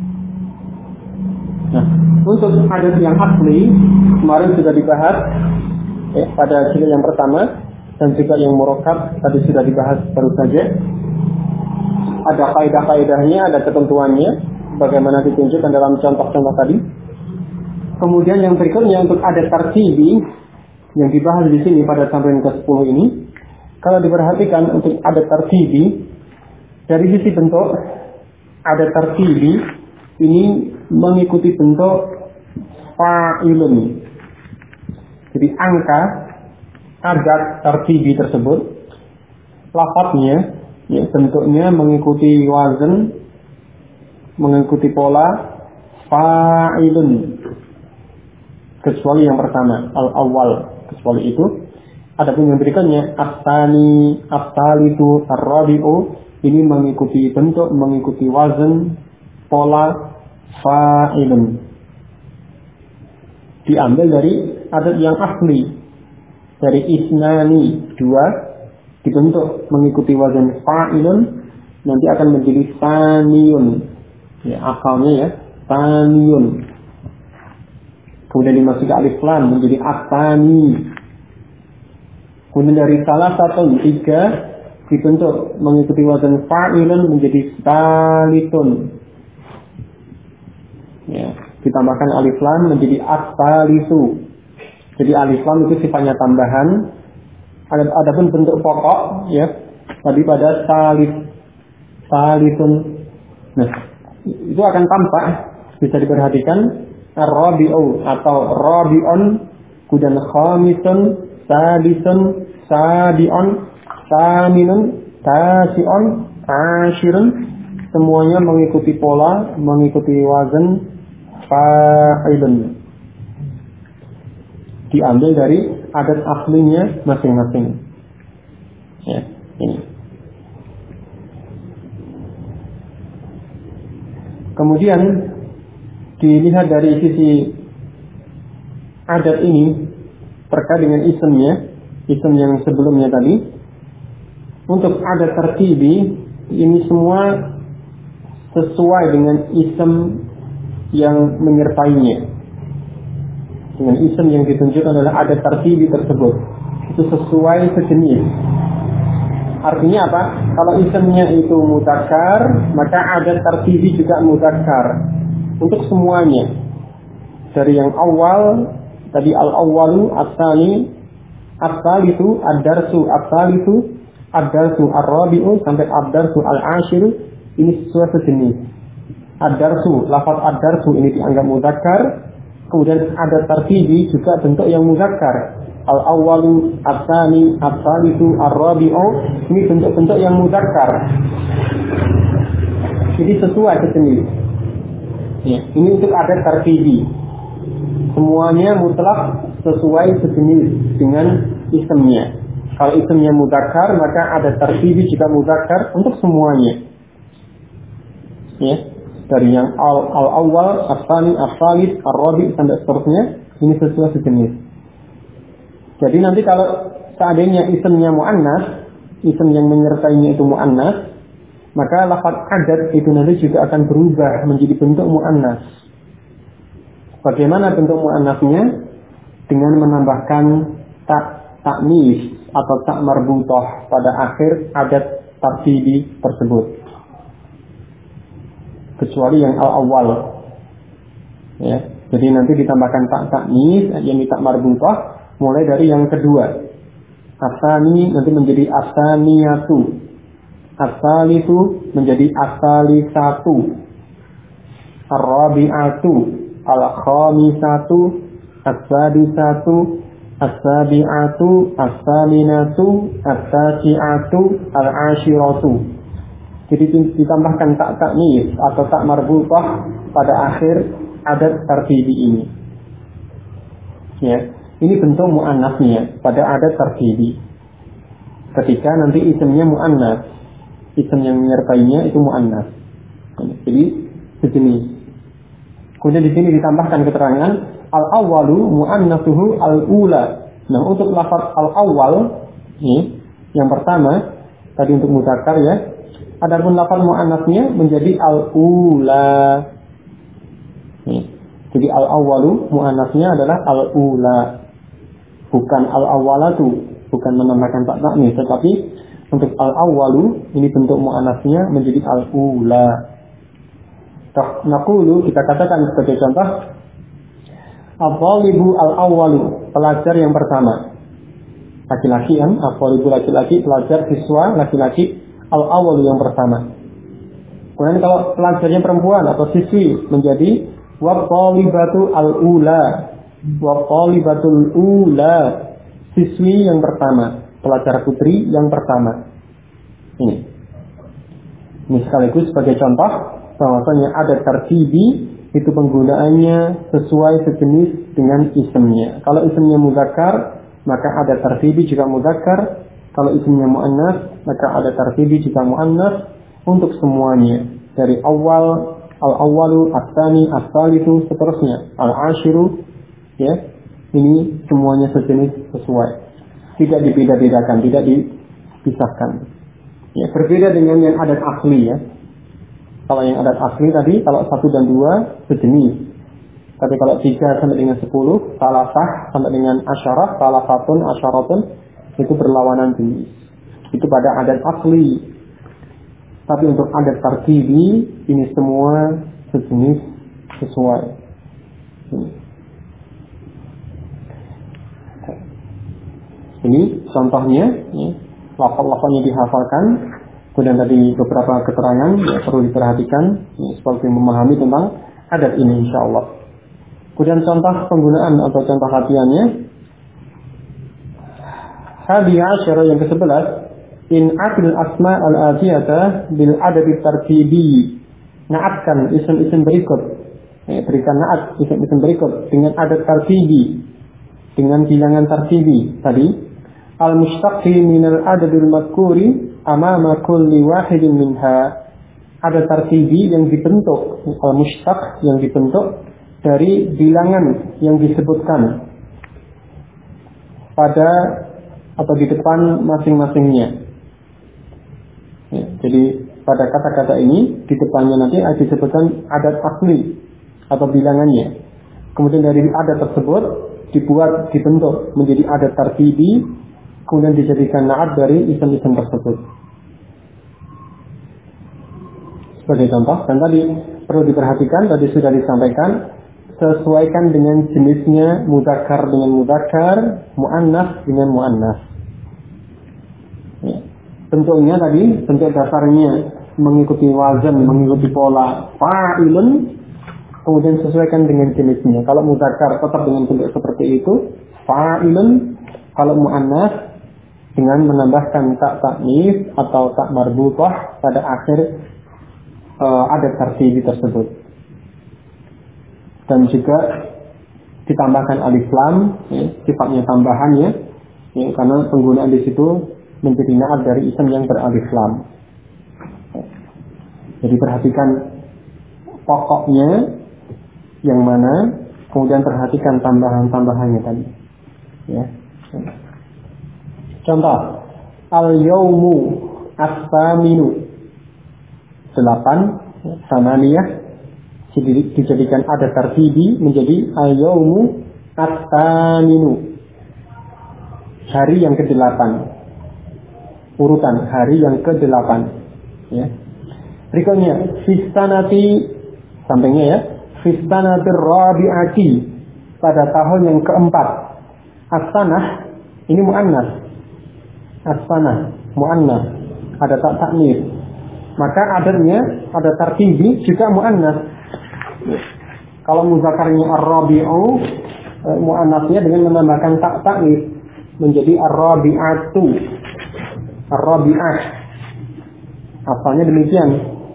A: Nah, untuk adad yang asli kemarin sudah dibahas pada jilid yang pertama, dan juga yang murakkab tadi sudah dibahas baru saja. Ada kaidah-kaidahnya, ada ketentuannya, bagaimana ditunjukkan dalam contoh-contoh tadi. Kemudian yang berikutnya untuk adat tartibi yang dibahas di sini pada sampaian ke-10 ini, kalau diperhatikan untuk adat tartibi dari sisi bentuk, adat tartibi ini mengikuti bentuk fa'ilun. Jadi angka adat tartibi tersebut, lafadznya, ya, bentuknya mengikuti wazan, mengikuti pola fa'ilun. Kecuali yang pertama, al-awwal, kecuali itu. Adapun yang berikutnya, as-tsani, as-tsalitsu, ar-rabi'u, ini mengikuti bentuk, mengikuti wazan, pola fa'ilun. Diambil dari adat yang asli, dari isnani, 2, dibentuk mengikuti wazan fa'ilun, nanti akan menjadi saniyun. Ya, asalnya ya, saniyun. Kemudian dimasukkan alif lam menjadi asani. Kemudian dari salah satu 3 dibentuk mengikuti wazan fa'ilun menjadi salitun. Ya, ditambahkan alif lam menjadi as-salisu. Jadi alif lam itu sifatnya tambahan. Adapun bentuk pokok ya tadi pada salitun. Nah, itu akan tampak, bisa diperhatikan ar-rabi'u atau rabi'un, kemudian khamisun, sadisun, sabi'un, saminun, tasi'un, asyirun, semuanya mengikuti pola, mengikuti wazan fa'ilun. Diambil dari adat aslinya masing-masing. Ya, ini. Kemudian dilihat dari sisi adat ini, terkait dengan isimnya, isim yang sebelumnya tadi. Untuk adat tertibi ini semua sesuai dengan isim yang menyertainya. Dengan isim yang ditunjukkan adalah adat tertibi tersebut. Itu sesuai sejenis. Artinya apa? Kalau isimnya itu mudzakkar, maka adat tertibi juga mudzakkar untuk semuanya. Dari yang awal tadi al-awwalu, as-tsani, as-tsalitsu, ad-darsu, as-tsalitsu, ad-darsu ar-rabi'u sampai ad-darsu al-ashiru, ini sesuai sejenis. Ad-darsu, lafaz ad-darsu ini dianggap mudzakkar, kemudian ada tartibi juga bentuk yang mudzakkar. Al-awwalu, as-tsani, as-tsalitsu, ar-rabi'u, ini bentuk-bentuk yang mudzakkar. Jadi sesuai sejenis. Ya, ini untuk adat tartibi. Semuanya mutlak sesuai sejenis dengan isimnya. Kalau isimnya mudzakkar, maka ada tartibi juga mudzakkar untuk semuanya. Ya, dari yang al-awwal, as-tsani, as-tsalits, ar-rabi' sampai seterusnya, ini sesuai sejenis. Jadi nanti kalau seandainya isimnya muannas, isim yang menyertainya itu muannas, maka lafaz adat itu nanti juga akan berubah menjadi bentuk muannas. Bagaimana bentuk muannasnya? Dengan menambahkan ta'nis atau tak marbutah pada akhir adat tartibi tersebut. Kecuali yang al-awwal. Ya, jadi nanti ditambahkan ta'nis yang tak marbutah mulai dari yang kedua. Asani nanti menjadi asaniyatu. Asalisu menjadi asalisatu. Ar-rabi'atu, al-khamisatu, as-sadisatu, as-sabi'atu, as-saminatu, as-tasi'atu, al-ashiratu. Jadi ditambahkan ta'nis atau tak marbutah pada akhir adat tartibi ini. Ya, ini bentuk muannasnya pada adat tartibi. Ketika nanti isimnya muannas, isim yang menyertainya itu muannas. Jadi sejenis. Kemudian di sini ditambahkan keterangan al-awwalu muannatsuhu al-ula. Nah, untuk lafaz al-awwal ini yang pertama tadi untuk mudzakkar ya. Adapun lafaz muannasnya menjadi al-ula. Jadi al-awwalu muannasnya adalah al-ula. Bukan al-awwalatu, bukan menambahkan ta'nis, tetapi untuk al-awwalu ini bentuk muannasnya menjadi al-ula. Naqulu, kita katakan sebagai contoh, al-thalibu al-awwalu, pelajar yang pertama. Laki-laki kan, al-thalibu laki-laki, pelajar siswa laki-laki, al-awwalu yang pertama. Kemudian kalau pelajarnya perempuan atau siswi menjadi wa-thalibatu al-ula, wa-thalibatul ula, siswi yang pertama, pelajar putri yang pertama. Ini sekaligus sebagai contoh bahwasanya adat tartibi itu penggunaannya sesuai sejenis dengan isimnya. Kalau isimnya mudzakkar, maka adat tartibi juga mudzakkar. Kalau isimnya muannas, maka adat tartibi juga muannas untuk semuanya. Dari awal, al-awwalu, as-tsani, as-tsalitsu, seterusnya, al-ashiru, ya. Ini semuanya sejenis sesuai. Tidak dibeda-bedakan, tidak dipisahkan. Ya, berbeda dengan yang adat asli ya. Kalau yang adat asli tadi, kalau 1 dan 2 sejenis. Tapi kalau 3 sampai dengan 10, salasah sampai dengan asyarah, salasatun, asyaratun, itu berlawanan jenis. Itu pada adat asli. Tapi untuk adat tartibi, ini semua sejenis sesuai. Ini contohnya, lafaz-lafaznya dihafalkan. Kemudian tadi beberapa keterangan yang perlu diperhatikan seperti memahami tentang adat ini insyaallah. Kemudian contoh penggunaan atau contoh latihannya. Hadiah yang ke-11, in atil asma al-atiyata bil adad tartibi. Naatkan isim-isim berikut. Berikan naat isim-isim berikut dengan adat tartibi, dengan bilangan tartibi tadi. Al-mushtaqi minal adadil madhkuri amama kulli wahidin minha. Ada tartibi yang dibentuk, al-mushtaq yang dibentuk dari bilangan yang disebutkan. pada atau di depan masing-masingnya. Ya, jadi pada kata-kata ini di depannya nanti disebutkan adat asli atau bilangannya. Kemudian dari adat tersebut dibentuk menjadi adat tartibi, kemudian dijadikan na'at dari isim-isim tersebut. Sebagai contoh, dan tadi perlu diperhatikan, tadi sudah disampaikan, sesuaikan dengan jenisnya, mudzakkar dengan mudzakkar, muannas dengan muannas. Ya. Bentuknya tadi, bentuk dasarnya mengikuti wazan, mengikuti pola fa'ilun, kemudian sesuaikan dengan jenisnya. Kalau mudzakkar tetap dengan bentuk seperti itu, fa'ilun. Kalau muannas dengan menambahkan tak ta'nis atau tak marbutah pada akhir adat tartibi tersebut. Dan juga ditambahkan alif lam, ya, sifatnya tambahan ya, karena penggunaan di situ menjadi na'at dari isim yang beralif lam. Jadi perhatikan pokoknya yang mana, kemudian perhatikan tambahan-tambahannya tadi. Ya. Contoh, al-yawmu as-saminu 8, samaniyah dijadikan adat tartibi menjadi al-yawmu as-saminu, hari yang ke-8, urutan hari yang ke-8 ya. Berikutnya fistanati, sampingnya ya, fistanatir rabi'ati, pada tahun yang ke-4. As-sanah ini muannas, as-sanah muannas, ada tak taknir, maka adatnya ada tartibi juga muannas. Kalau mudzakarnya ar-rabi'u, muannasnya dengan menambahkan tak taknir menjadi ar-rabi'atu, ar-rabi'ah, asalnya demikian.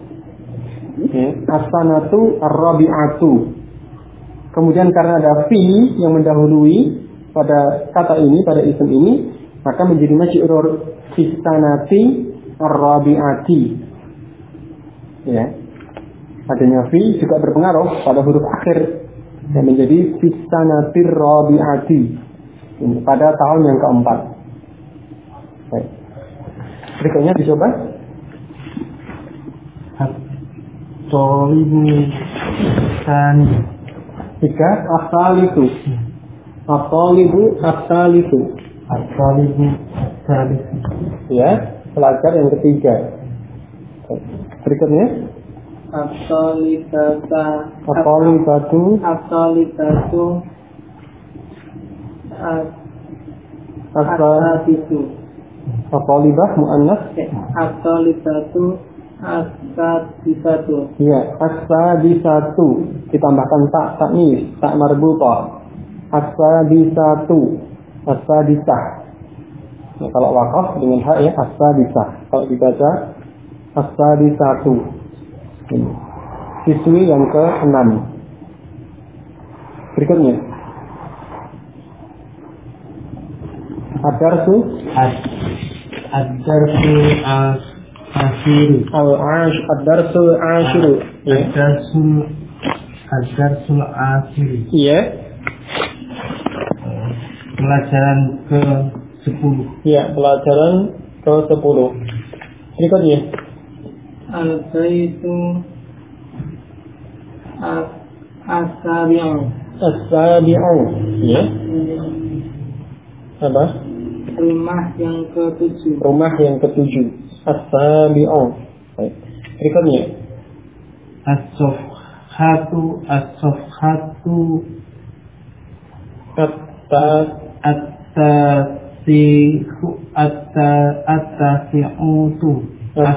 A: As-sanatu ar-rabi'atu. Kemudian karena ada fi yang mendahului pada kata ini, pada isim ini, maka menjadi majrur fistanati ar-rabi'ati. Ya. Adanya fi juga berpengaruh pada huruf akhir yang menjadi fistanatir rabi'ati pada tahun yang ke-4. Baik. Berikutnya dicoba.
B: Tolibu sani
A: 3 asalitu. At-talibu asalitu.
B: At-talibu asalitu.
A: Ya, pelajar yang ketiga. Berikutnya
B: At-talibata.
A: At-talibatu.
B: At-talibatu as-sadisu.
A: At-talibah muannas.
B: At-talibatu as-sadisatu.
A: Ya, as-sadisatu ditambahkan tak taknis, tak marbutah. As-sadisatu, as-sadisah. Nah, kalau waqaf dengan ha ya, as-sadisah. Kalau dibaca as-sadisatu. Siswi yang ke-6. Berikutnya Ad-darsu
B: Ad-darsu al-ashiru.
A: Ad-darsu al-ashiru.
B: Ad-darsu al-ashiru.
A: Iya.
B: Pelajaran ke-10.
A: Iya, pelajaran ke-10. Berikutnya
B: Al-baitu as-sabi'u.
A: as-sabi'u. Iya. Apa?
B: Rumah yang ke-7.
A: Rumah yang ke-7. As-sabi'u. Baik. Berikutnya
B: As-sofhatu at-tasi'utu.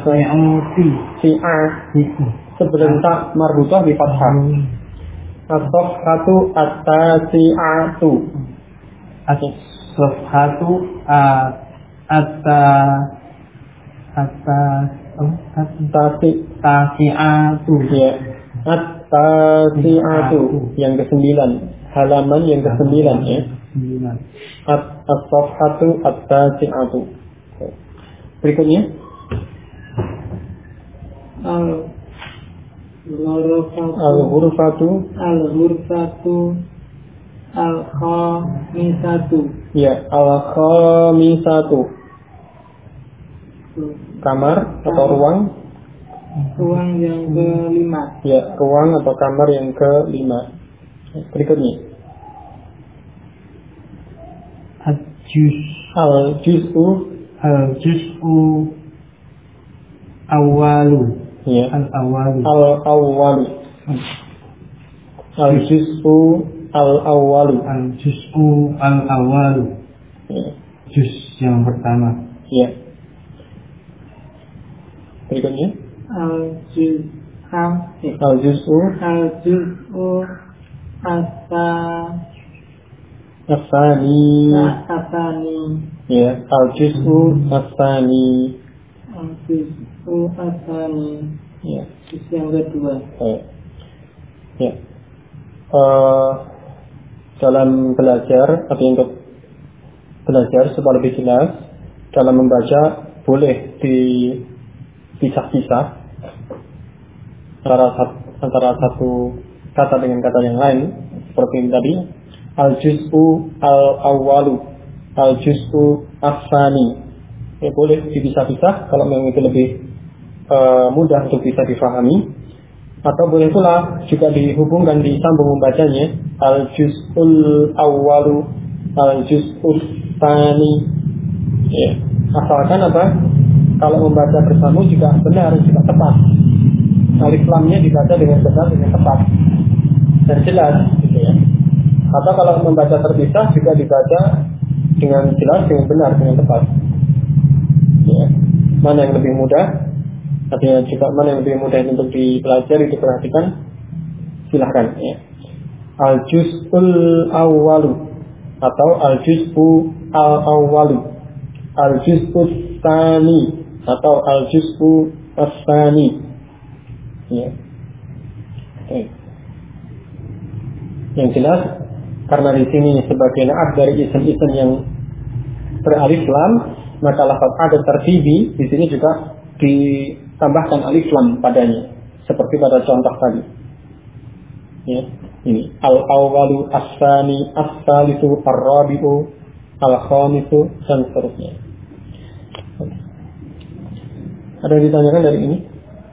B: Sebelum tak marbutah di fathah.
A: as-sofhatu at-tasi'atu.
B: As-sofhatu at-tasi'atu.
A: Ya. At-tasi'atu yang ke-9. Halaman yang ke-9 ya. As-sofhatu at-tasi'atu. Berikutnya
B: Al-ghurfatu Al-khamisatu.
A: Ya, al-khamisatu. Kamar atau ruang?
B: Ruang yang kelima.
A: Ya, ruang atau kamar yang kelima. Berikutnya. Al-juz'u
B: Awalu.
A: Ya.
B: Al-awalu.
A: Al-awwalu. Al-juz'u al-awwalu.
B: Al-juz'u al-awalu.
A: Ya.
B: Juz yang pertama.
A: Ya. Berikutnya.
B: Al-juz'u
A: Asani.
B: Asani.
A: Ya, al-juz'u asani.
B: Al-juz'u asani.
A: Ya.
B: Juz yang kedua.
A: Ya. Dalam belajar atau untuk belajar supaya lebih jelas dalam membaca boleh dipisah-pisah antara satu kata dengan kata yang lain seperti ini tadi. Al-juz'u al-awwalu, al-juz'u as-sani. Ya, boleh dipisah-pisah kalau memang itu lebih mudah untuk bisa difahami, atau boleh pula juga dihubungkan, disambung membacanya al-juz'ul awwalu, al-juz'us tsani. Ya, asalkan apa? Kalau membaca bersambung juga benar, juga tepat. Alif lamnya dibaca dengan benar, dengan tepat dan jelas, gitu ya. Atau kalau membaca terpisah juga dibaca dengan jelas, dengan benar, dengan tepat. Ya. Mana yang lebih mudah? Artinya juga mana yang lebih mudah untuk dipelajari, diperhatikan, silahkan. Ya. Al-juz'ul awwalu atau al-juz'u al-awwalu, al-juz'u tsani atau al-juz'u as-tsani. Ya. Okay. Yang jelas, karena di sini sebagai naat dari isim-isim yang beralif lam, maka lafaz ada tertibi di sini juga ditambahkan alif lam padanya, seperti pada contoh tadi. Ya, ini al-awwalu, as-tsani, as-tsalitsu, ar-rabi'u, al-khamisu dan seterusnya. Ada yang ditanyakan dari ini?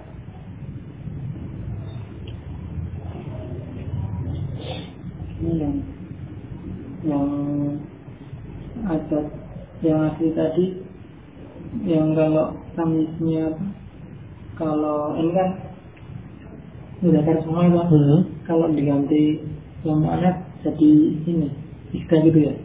B: Ini yang ada yang asli tadi, yang kalau tamisnya, kalau ini kan udah ada semua itu, kalau diganti yang mana jadi ini istilah gitu ya.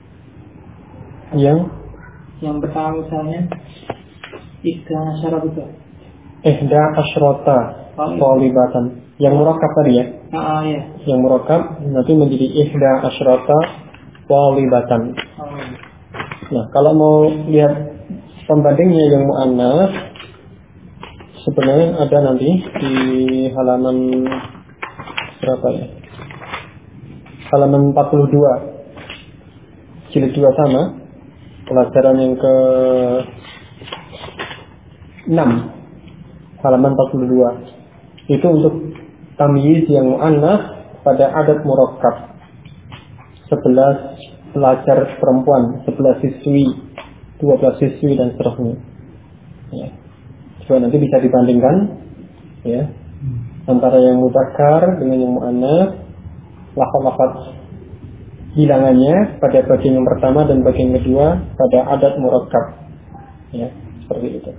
B: Yang pertama misalnya istilah syarat itu.
A: Ihda asyrota thalibatan. Yang murakkab tadi ya.
B: Iya.
A: Yang murakkab nanti menjadi ihda asyrota thalibatan. Nah, kalau mau lihat pembandingnya yang mu'annas, sebenarnya ada nanti di halaman berapa ya? Halaman 42. Jilid 2 sama. Pelajaran yang ke 6. Halaman 42. Itu untuk tamyiz yang mu'annas pada adat murakkab. 11 pelajar perempuan, 11 siswi, 12 siswi dan seterusnya. Ya. Coba nanti bisa dibandingkan, ya, antara yang mudzakkar dengan yang mu'annas, lafaz-lafaz bilangannya pada bagian yang pertama dan bagian kedua pada adat murakkab. Ya, seperti itu.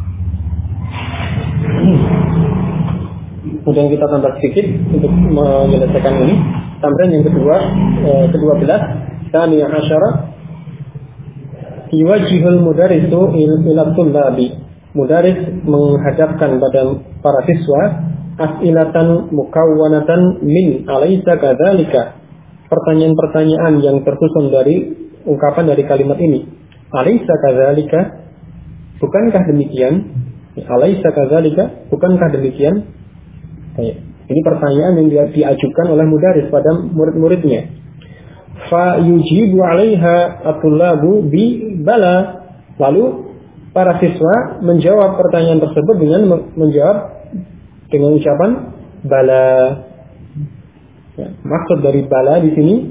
A: Kemudian kita tambah sedikit untuk menyelesaikan ini. Tambahan yang kedua, ke-12, Tsaniyah asyara, yuwajjihul mudarrisu ila tullabi. Mudarris menghadapkan pada para siswa as'ilatan mukawwanatan min alaysa kadzalika. Pertanyaan-pertanyaan yang tersusun dari ungkapan dari kalimat ini. Alaysa kadzalika? Bukankah demikian? Alaysa kadzalika? Bukankah demikian? Ini pertanyaan yang diajukan oleh mudarris pada murid-muridnya. Fa yujibu 'alaiha at-tullabu bi bala. Lalu para siswa menjawab pertanyaan tersebut dengan menjawab dengan ucapan bala. Ya, maksud dari bala di sini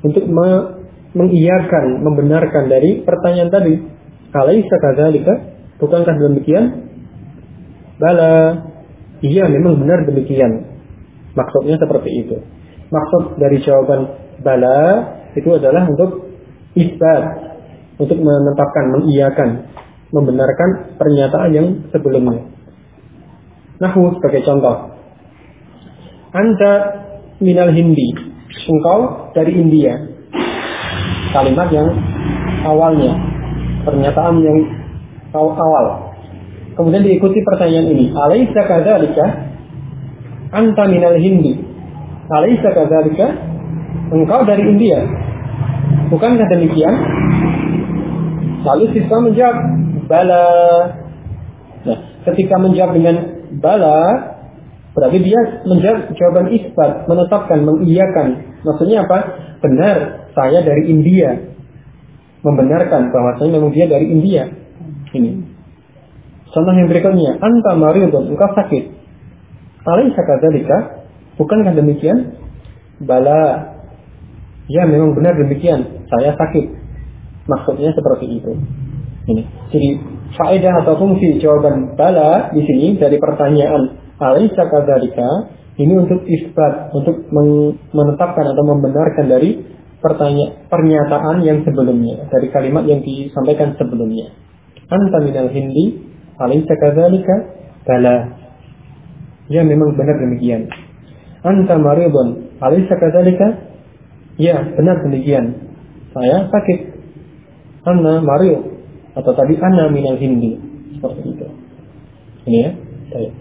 A: untuk mengiyakan, membenarkan dari pertanyaan tadi. Alaisa kadzalika? Bukankah demikian? Bala. Iya, memang benar demikian. Maksudnya seperti itu. Maksud dari jawaban bala itu adalah untuk isbat, untuk menetapkan, mengiyakan, membenarkan pernyataan yang sebelumnya. Nahwu sebagai contoh. Anta minal Hindi. Engkau dari India. Kalimat yang awalnya, pernyataan yang awal. Kemudian diikuti pertanyaan ini. Alaisa kadzalika? Anta minal Hindi. Alaisa kadzalika? Engkau dari India. Bukankah demikian? Lalu siswa menjawab, bala. Nah, ketika menjawab dengan bala, berarti dia menjawab jawaban isbat, menetapkan, mengiyakan. Maksudnya apa? Benar, saya dari India. Membenarkan bahwasanya memang dia dari India. Ini. Contoh yang berikutnya, anta maridun, engkau sakit. Alaisa kadzalika? Bukankah demikian? Bala. Ya, memang benar demikian. Saya sakit. Maksudnya seperti itu. Ini. Jadi faedah atau fungsi jawaban bala di sini dari pertanyaan alaisa kadzalika ini untuk isbat, untuk menetapkan atau membenarkan dari pernyataan yang sebelumnya, dari kalimat yang disampaikan sebelumnya. Anta minal Hindi, alaisa kadzalika? Bala. Ya, memang benar demikian. Anta maridun, alaisa kadzalika? Ya, benar demikian. Saya sakit. Ana marid, atau tadi ana minal Hindi, seperti itu. Ini ya. Baik.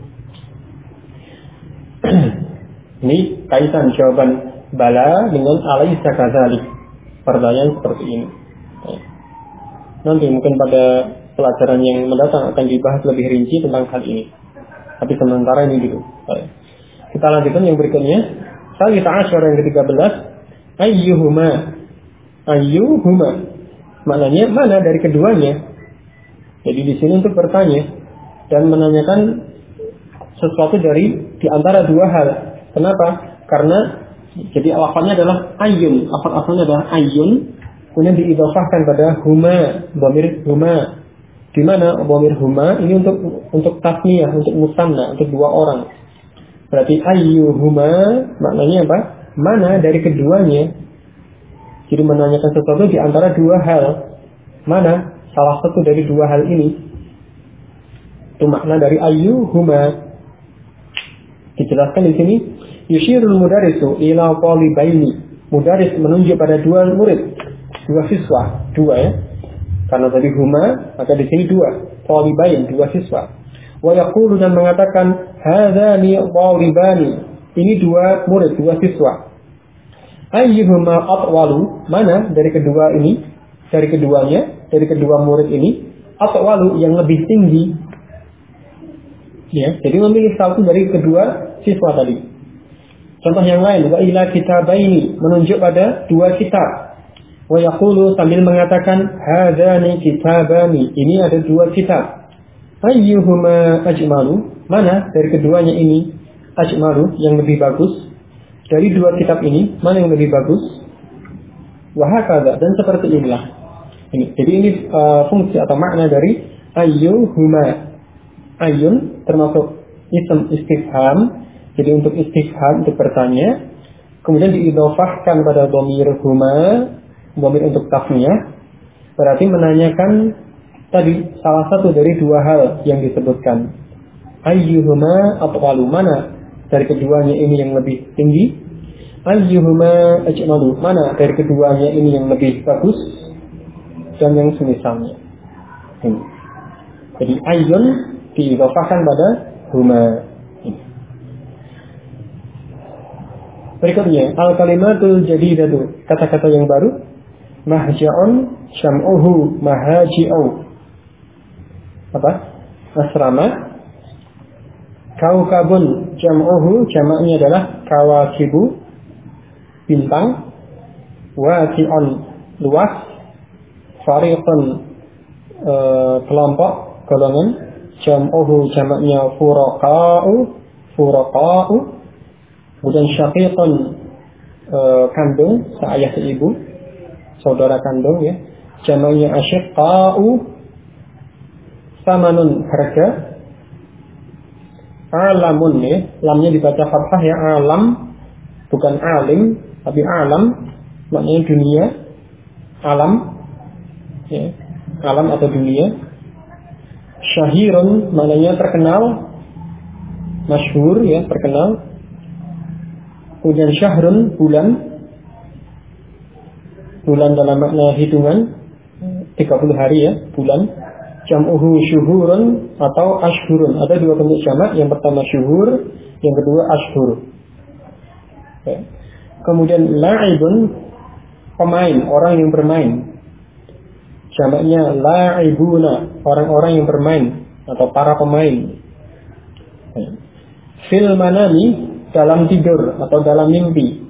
A: Ini kaitan jawaban bala dengan alaisa kadzalik. Pertanyaan seperti ini. Baik. Nanti mungkin pada pelajaran yang mendatang akan dibahas lebih rinci tentang hal ini. Tapi sementara ini dulu. Baik. Kita lanjutkan yang berikutnya. Salisa asyara yang ke-13. Ayyuhuma. Maknanya mana dari keduanya. Jadi di sini untuk bertanya dan menanyakan sesuatu dari di antara dua hal. Kenapa? Karena jadi lafaznya adalah ayyun. Lafaz asalnya adalah ayyun, kemudian diidhofahkan pada huma, dhamir huma. Di mana dhamir huma ini untuk tasniyah, untuk musanna, untuk dua orang. Berarti ayyuhuma maknanya apa? Mana dari keduanya. Jadi menanyakan sesuatu di antara dua hal. Mana salah satu dari dua hal ini. Itu makna dari ayyuhuma. Dijelaskan di sini, yushirul mudarisu ila talibaini. Mudaris menunjuk pada dua murid, dua siswa, dua ya. Karena tadi huma, maka di sini dua, talibain, dua siswa. Wa yaqulu dan mengatakan hadzani talibani. Ini dua murid, dua siswa. Ayyuhuma atwalu, mana dari kedua ini, dari keduanya, dari kedua murid ini, atwalu yang lebih tinggi. Ya, jadi memilih satu dari kedua siswa tadi. Contoh yang lain, wa ila kitabaini, menunjuk pada dua kitab. Wa yaqulu sambil mengatakan hadzani kitabani, ini ada dua kitab. Ayyuhuma ajmalu, mana dari keduanya ini ajmalu yang lebih bagus. Dari dua kitab ini, mana yang lebih bagus? Wahakadha, dan seperti inilah. Ini. Jadi ini fungsi atau makna dari ayyuhuma. Ayyun termasuk isim istifham. Jadi untuk istifham, untuk bertanya. Kemudian diidhofahkan pada dhamir huma, dhamir untuk tasniyah. Berarti menanyakan tadi salah satu dari dua hal yang disebutkan. Ayyuhuma atwalu, mana dari keduanya ini yang lebih tinggi? Ayyuhuma ajmalu, mana dari keduanya ini yang lebih bagus? Dan yang semisalnya. Ini. Jadi ayyun diidhofahkan pada huma. Ini. Berikutnya al-kalimatul jadidatu, kata-kata yang baru. Mahja'un syam'uhu mahaji'u. Apa? Asrama. Kaukabun jam'uhu, jamaknya adalah kawakibu, bintang. Wasi'un, luas. Fariqun, kelompok, golongan. Jam'uhu, jamaknya furaqa'u, furaqa'u. Kemudian syaqiqun, kandung, seayah seibu, saudara kandung ya. Jamaknya asyiqa'u, samanun harga, alamun ya, lamnya dibaca fathah ya, alam, bukan alim, tapi alam, maknanya dunia, alam, ya, alam atau dunia. Syahirun maknanya terkenal, masyhur ya, terkenal. Kemudian syahrun, bulan, bulan dalam makna hitungan, 30 hari ya, bulan. Jam'uhu syuhurun atau ashhurun. Ada dua bentuk jamak, yang pertama syuhur, yang kedua ashhur. Ya. Kemudian la'ibun, pemain, orang yang bermain. Jamaknya la'ibuna, orang-orang yang bermain atau para pemain. Ya. Fil manami, dalam tidur atau dalam mimpi.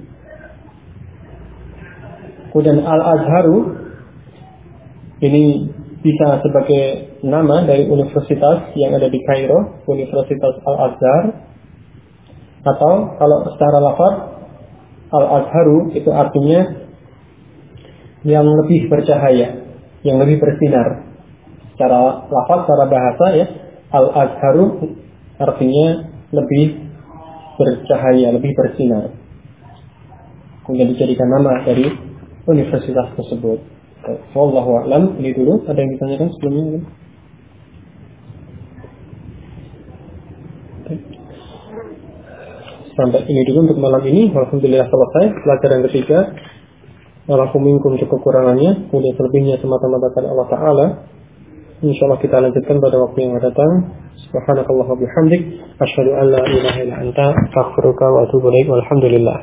A: Kemudian al-azharu, ini bisa sebagai nama dari universitas yang ada di Kairo, Universitas Al-Azhar. Atau kalau secara lafaz Al-Azharu itu artinya yang lebih bercahaya, yang lebih bersinar. Secara lafaz, secara bahasa ya, Al-Azharu artinya lebih bercahaya, lebih bersinar. Kemudian dijadikan nama dari universitas tersebut. Wallahu a'lam. Ini dulu. Ada yang ditanyakan sebelumnya? Sampai ini dulu untuk malam ini. Alhamdulillah selesai pelajaran ketiga. Walaupun minkum cukup kekurangannya, kemudian selebihnya semata-mata karena Allah Ta'ala. InsyaAllah kita lanjutkan pada waktu yang akan datang. Subhanakallah wa bihamdik, asyhadu an la ilaha illa anta, astaghfiruka wa atubu ilaik. Walhamdulillah.